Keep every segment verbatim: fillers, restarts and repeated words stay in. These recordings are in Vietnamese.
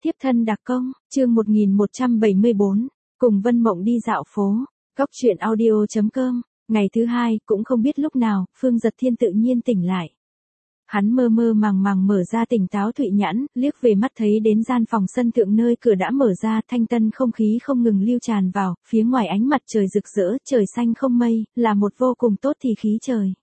Tiếp thân đặc công, chương một nghìn một trăm bảy mươi bốn, cùng Vân Mộng đi dạo phố. Góc truyện audio chấm com, ngày thứ hai, cũng không biết lúc nào, Phương Dật Thiên tự nhiên tỉnh lại. Hắn mơ mơ màng màng mở ra tỉnh táo thụy nhãn, liếc về mắt thấy đến gian phòng sân thượng nơi cửa đã mở ra, thanh tân không khí không ngừng lưu tràn vào, phía ngoài ánh mặt trời rực rỡ, trời xanh không mây, là một vô cùng tốt thì khí trời.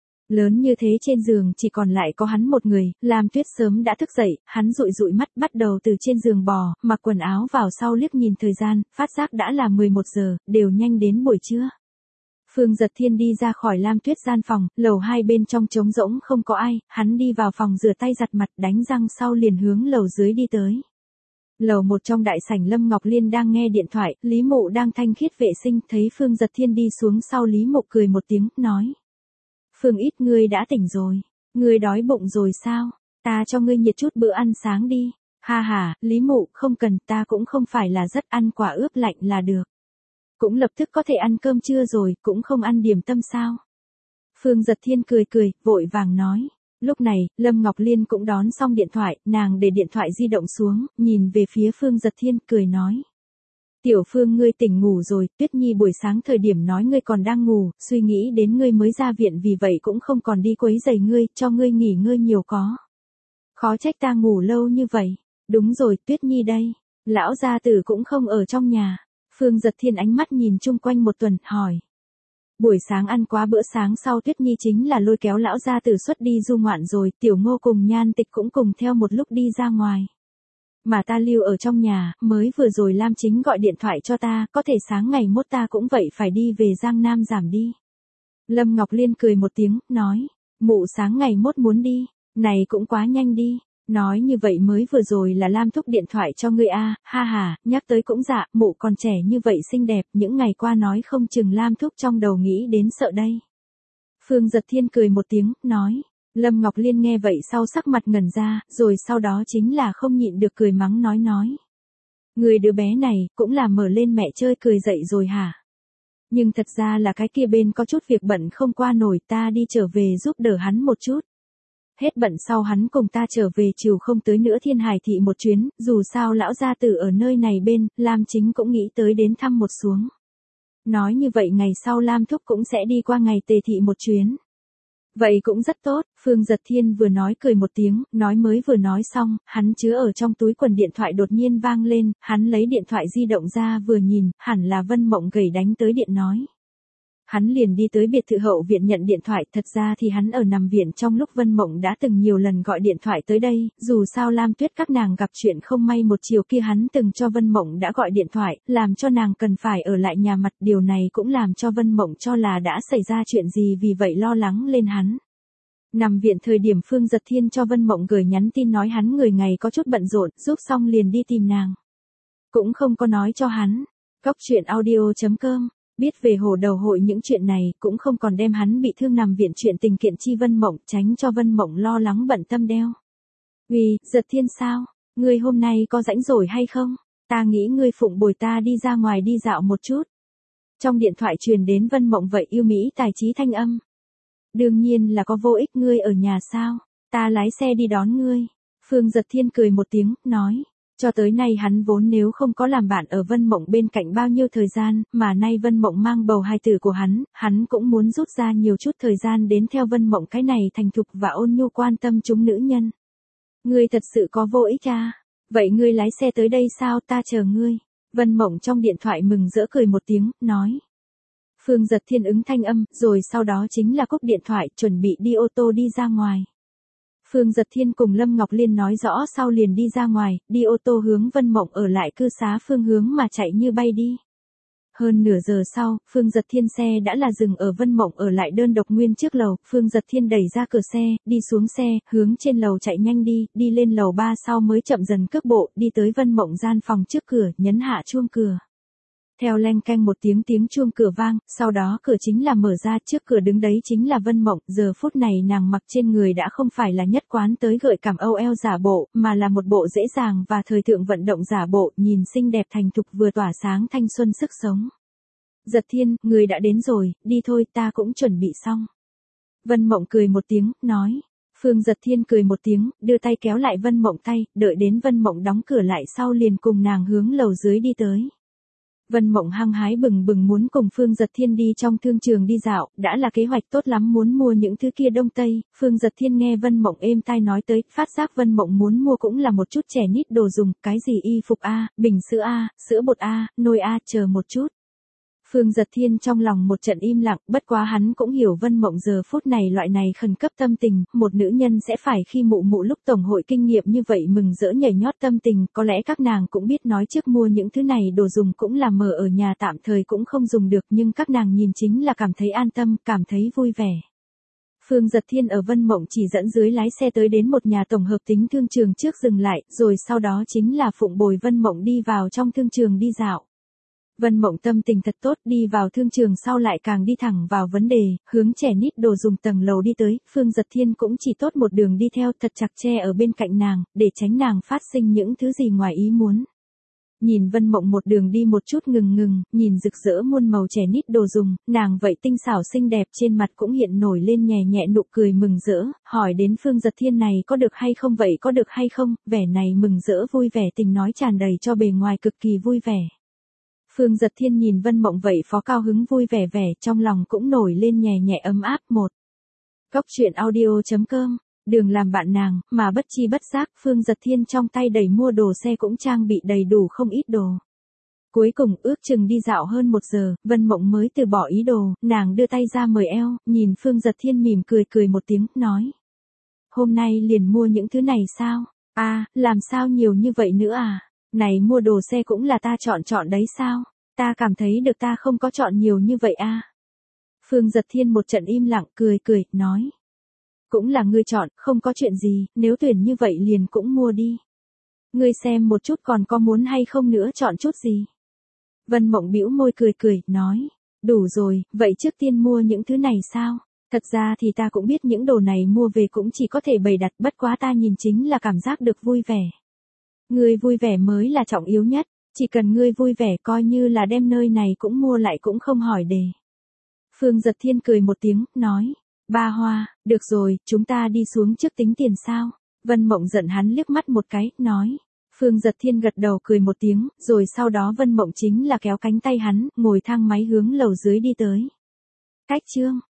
Lớn như thế trên giường chỉ còn lại có hắn một người, Lam Tuyết sớm đã thức dậy, hắn dụi dụi mắt bắt đầu từ trên giường bò, mặc quần áo vào sau liếc nhìn thời gian, phát giác đã là mười một giờ, đều nhanh đến buổi trưa. Phương Dật Thiên đi ra khỏi Lam Tuyết gian phòng, lầu hai bên trong trống rỗng không có ai, hắn đi vào phòng rửa tay giặt mặt đánh răng sau liền hướng lầu dưới đi tới. Lầu một trong đại sảnh Lâm Ngọc Liên đang nghe điện thoại, Lý Mộ đang thanh khiết vệ sinh, thấy Phương Dật Thiên đi xuống sau Lý Mộ cười một tiếng, nói. Phương ít ngươi đã tỉnh rồi, ngươi đói bụng rồi sao, ta cho ngươi nhiệt chút bữa ăn sáng đi, ha ha, Lý Mộ không cần, ta cũng không phải là rất ăn quả ướp lạnh là được. Cũng lập tức có thể ăn cơm trưa rồi, cũng không ăn điểm tâm sao. Phương Dật Thiên cười cười, vội vàng nói. Lúc này, Lâm Ngọc Liên cũng đón xong điện thoại, nàng để điện thoại di động xuống, nhìn về phía Phương Dật Thiên, cười nói. Tiểu Phương ngươi tỉnh ngủ rồi, Tuyết Nhi buổi sáng thời điểm nói ngươi còn đang ngủ, suy nghĩ đến ngươi mới ra viện vì vậy cũng không còn đi quấy rầy ngươi, cho ngươi nghỉ ngơi nhiều có. Khó trách ta ngủ lâu như vậy. Đúng rồi, Tuyết Nhi đây. Lão gia tử cũng không ở trong nhà. Phương Dật Thiên ánh mắt nhìn chung quanh một tuần, hỏi. Buổi sáng ăn quá bữa sáng sau Tuyết Nhi chính là lôi kéo lão gia tử xuất đi du ngoạn rồi, Tiểu Ngô cùng Nhan Tịch cũng cùng theo một lúc đi ra ngoài. Mà ta lưu ở trong nhà, mới vừa rồi Lam Chính gọi điện thoại cho ta, có thể sáng ngày mốt ta cũng vậy phải đi về Giang Nam giảm đi. Lâm Ngọc Liên cười một tiếng, nói, mụ sáng ngày mốt muốn đi, này cũng quá nhanh đi. Nói như vậy mới vừa rồi là Lam thúc điện thoại cho ngươi a, ha ha, nhắc tới cũng dạ, mụ còn trẻ như vậy xinh đẹp, những ngày qua nói không chừng Lam thúc trong đầu nghĩ đến sợ đây. Phương Dật Thiên cười một tiếng, nói, Lâm Ngọc Liên nghe vậy sau sắc mặt ngẩn ra, rồi sau đó chính là không nhịn được cười mắng nói nói. Người đứa bé này, cũng là mở lên mẹ chơi cười dậy rồi hả? Nhưng thật ra là cái kia bên có chút việc bận không qua nổi, ta đi trở về giúp đỡ hắn một chút. Hết bận sau hắn cùng ta trở về chiều không tới nữa Thiên Hải thị một chuyến, dù sao lão gia tử ở nơi này bên, Lam Chính cũng nghĩ tới đến thăm một xuống. Nói như vậy ngày sau Lam thúc cũng sẽ đi qua ngày Tề thị một chuyến. Vậy cũng rất tốt, Phương Dật Thiên vừa nói cười một tiếng, nói mới vừa nói xong, hắn chứa ở trong túi quần điện thoại đột nhiên vang lên, hắn lấy điện thoại di động ra vừa nhìn, hẳn là Vân Mộng gầy đánh tới điện nói. Hắn liền đi tới biệt thự hậu viện nhận điện thoại, thật ra thì hắn ở nằm viện trong lúc Vân Mộng đã từng nhiều lần gọi điện thoại tới đây, dù sao Lam Tuyết các nàng gặp chuyện không may một chiều kia hắn từng cho Vân Mộng đã gọi điện thoại, làm cho nàng cần phải ở lại nhà mặt, điều này cũng làm cho Vân Mộng cho là đã xảy ra chuyện gì vì vậy lo lắng lên hắn. Nằm viện thời điểm Phương Dật Thiên cho Vân Mộng gửi nhắn tin nói hắn người ngày có chút bận rộn, giúp xong liền đi tìm nàng. Cũng không có nói cho hắn. Góc truyện audio chấm com biết về hồ đầu hội những chuyện này, cũng không còn đem hắn bị thương nằm viện chuyện tình kiện chi Vân Mộng, tránh cho Vân Mộng lo lắng bận tâm đeo. Uy, Dật Thiên sao? Ngươi hôm nay có rảnh rồi hay không? Ta nghĩ ngươi phụng bồi ta đi ra ngoài đi dạo một chút. Trong điện thoại truyền đến Vân Mộng vậy yêu mỹ tài trí thanh âm. Đương nhiên là có vô ích, ngươi ở nhà sao? Ta lái xe đi đón ngươi. Phương Dật Thiên cười một tiếng, nói. Cho tới nay hắn vốn nếu không có làm bạn ở Vân Mộng bên cạnh bao nhiêu thời gian, mà nay Vân Mộng mang bầu hài tử của hắn, hắn cũng muốn rút ra nhiều chút thời gian đến theo Vân Mộng cái này thành thục và ôn nhu quan tâm chúng nữ nhân. Ngươi thật sự có vô ích à? Vậy ngươi lái xe tới đây sao, ta chờ ngươi. Vân Mộng trong điện thoại mừng rỡ cười một tiếng, nói. Phương Dật Thiên ứng thanh âm, rồi sau đó chính là cúp điện thoại, chuẩn bị đi ô tô đi ra ngoài. Phương Dật Thiên cùng Lâm Ngọc Liên nói rõ sau liền đi ra ngoài, đi ô tô hướng Vân Mộng ở lại cư xá phương hướng mà chạy như bay đi. Hơn nửa giờ sau, Phương Dật Thiên xe đã là dừng ở Vân Mộng ở lại đơn độc nguyên trước lầu, Phương Dật Thiên đẩy ra cửa xe, đi xuống xe, hướng trên lầu chạy nhanh đi, đi lên lầu ba sau mới chậm dần cước bộ, đi tới Vân Mộng gian phòng trước cửa, nhấn hạ chuông cửa. Theo leng keng một tiếng tiếng chuông cửa vang, sau đó cửa chính là mở ra, trước cửa đứng đấy chính là Vân Mộng, giờ phút này nàng mặc trên người đã không phải là nhất quán tới gợi cảm âu eo giả bộ, mà là một bộ dễ dàng và thời thượng vận động giả bộ, nhìn xinh đẹp thành thục vừa tỏa sáng thanh xuân sức sống. Dật Thiên, người đã đến rồi, đi thôi, ta cũng chuẩn bị xong. Vân Mộng cười một tiếng, nói. Phương Giật Thiên cười một tiếng, đưa tay kéo lại Vân Mộng tay, đợi đến Vân Mộng đóng cửa lại sau liền cùng nàng hướng lầu dưới đi tới. Vân Mộng hăng hái bừng bừng muốn cùng Phương Giật Thiên đi trong thương trường đi dạo, đã là kế hoạch tốt lắm muốn mua những thứ kia đông tây. Phương Giật Thiên nghe Vân Mộng êm tai nói tới, phát giác Vân Mộng muốn mua cũng là một chút trẻ nít đồ dùng, cái gì y phục a, bình sữa a, sữa bột a, nồi a, chờ một chút. Phương Giật Thiên trong lòng một trận im lặng, bất quá hắn cũng hiểu Vân Mộng giờ phút này loại này khẩn cấp tâm tình, một nữ nhân sẽ phải khi mụ mụ lúc tổng hội kinh nghiệm như vậy mừng rỡ nhảy nhót tâm tình, có lẽ các nàng cũng biết nói trước mua những thứ này đồ dùng cũng là mở ở nhà tạm thời cũng không dùng được nhưng các nàng nhìn chính là cảm thấy an tâm, cảm thấy vui vẻ. Phương Giật Thiên ở Vân Mộng chỉ dẫn dưới lái xe tới đến một nhà tổng hợp tính thương trường trước dừng lại, rồi sau đó chính là phụng bồi Vân Mộng đi vào trong thương trường đi dạo. Vân Mộng tâm tình thật tốt, đi vào thương trường sau lại càng đi thẳng vào vấn đề, hướng trẻ nít đồ dùng tầng lầu đi tới, Phương Giật Thiên cũng chỉ tốt một đường đi theo thật chặt che ở bên cạnh nàng, để tránh nàng phát sinh những thứ gì ngoài ý muốn. Nhìn Vân Mộng một đường đi một chút ngừng ngừng, nhìn rực rỡ muôn màu trẻ nít đồ dùng, nàng vậy tinh xảo xinh đẹp trên mặt cũng hiện nổi lên nhẹ nhẹ nụ cười mừng rỡ, hỏi đến Phương Giật Thiên này có được hay không vậy có được hay không, vẻ này mừng rỡ vui vẻ tình nói tràn đầy cho bề ngoài cực kỳ vui vẻ. Phương Giật Thiên nhìn Vân Mộng vậy phó cao hứng vui vẻ vẻ, trong lòng cũng nổi lên nhẹ nhẹ ấm áp. Một Góc truyện audio chấm com, đường làm bạn nàng, mà bất chi bất giác, Phương Giật Thiên trong tay đầy mua đồ xe cũng trang bị đầy đủ không ít đồ. Cuối cùng ước chừng đi dạo hơn một giờ, Vân Mộng mới từ bỏ ý đồ, nàng đưa tay ra mời eo, nhìn Phương Giật Thiên mỉm cười cười một tiếng, nói. Hôm nay liền mua những thứ này sao? À, làm sao nhiều như vậy nữa à? Này mua đồ xe cũng là ta chọn chọn đấy sao? Ta cảm thấy được ta không có chọn nhiều như vậy a. Phương Giật Thiên một trận im lặng cười cười, nói. Cũng là ngươi chọn, không có chuyện gì, nếu tuyển như vậy liền cũng mua đi. Ngươi xem một chút còn có muốn hay không nữa chọn chút gì. Vân Mộng bĩu môi cười cười, nói. Đủ rồi, vậy trước tiên mua những thứ này sao? Thật ra thì ta cũng biết những đồ này mua về cũng chỉ có thể bày đặt, bất quá ta nhìn chính là cảm giác được vui vẻ. Ngươi vui vẻ mới là trọng yếu nhất, chỉ cần ngươi vui vẻ coi như là đem nơi này cũng mua lại cũng không hỏi đề. Phương Giật Thiên cười một tiếng, nói, ba Hoa, được rồi, chúng ta đi xuống trước tính tiền sao? Vân Mộng giận hắn liếc mắt một cái, nói. Phương Giật Thiên gật đầu cười một tiếng, rồi sau đó Vân Mộng chính là kéo cánh tay hắn, ngồi thang máy hướng lầu dưới đi tới. Cách chương